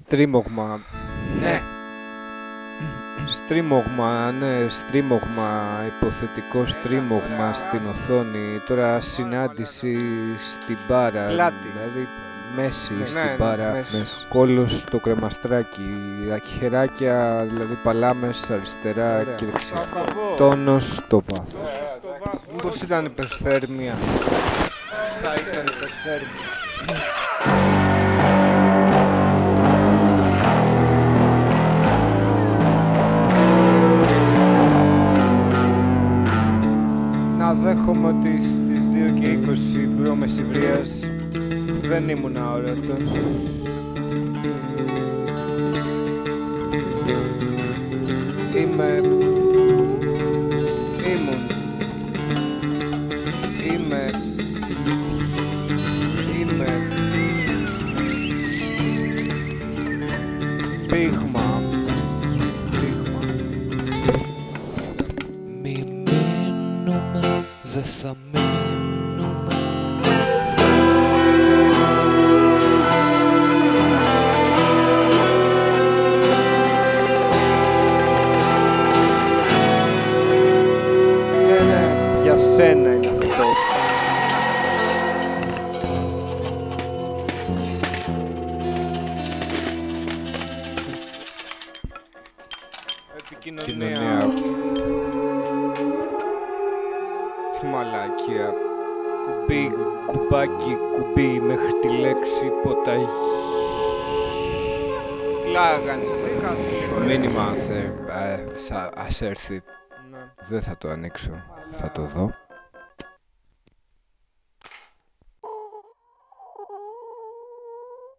Στρίμωγμα. Ναι. Στρίμωγμα, ναι, στρίμωγμα, υποθετικό στρίμωγμα στην οθόνη. Τώρα συνάντηση στην μπάρα, Πλάτη. δηλαδή μέση Ναι, στην ναι, μπάρα, μέση. κόλλος στο κρεμαστράκι, χεράκια, δηλαδή παλάμες αριστερά Ωραία. και δεξιά. Αυτό. Τόνος στο βάθος. Μήπως ήταν υπερθέρμια. Θα ήταν υπερθέρμια. Να δέχομαι ότι στις 2:20 π.Μ. δεν ήμουν αόρατος. Πείγμα. Μη μείνουμε, δε θα μείνουμε. Ναι, για σένα είναι αυτό. Επικοινωνία. Τι μαλακία. Κουμπί, κουμπάκι, κουμπί μέχρι τη λέξη ποταγή. Πλάγανση, χάσει λίγο. Μήνυμα, ας έρθει. Ναι. Δεν θα το ανοίξω, θα το δω.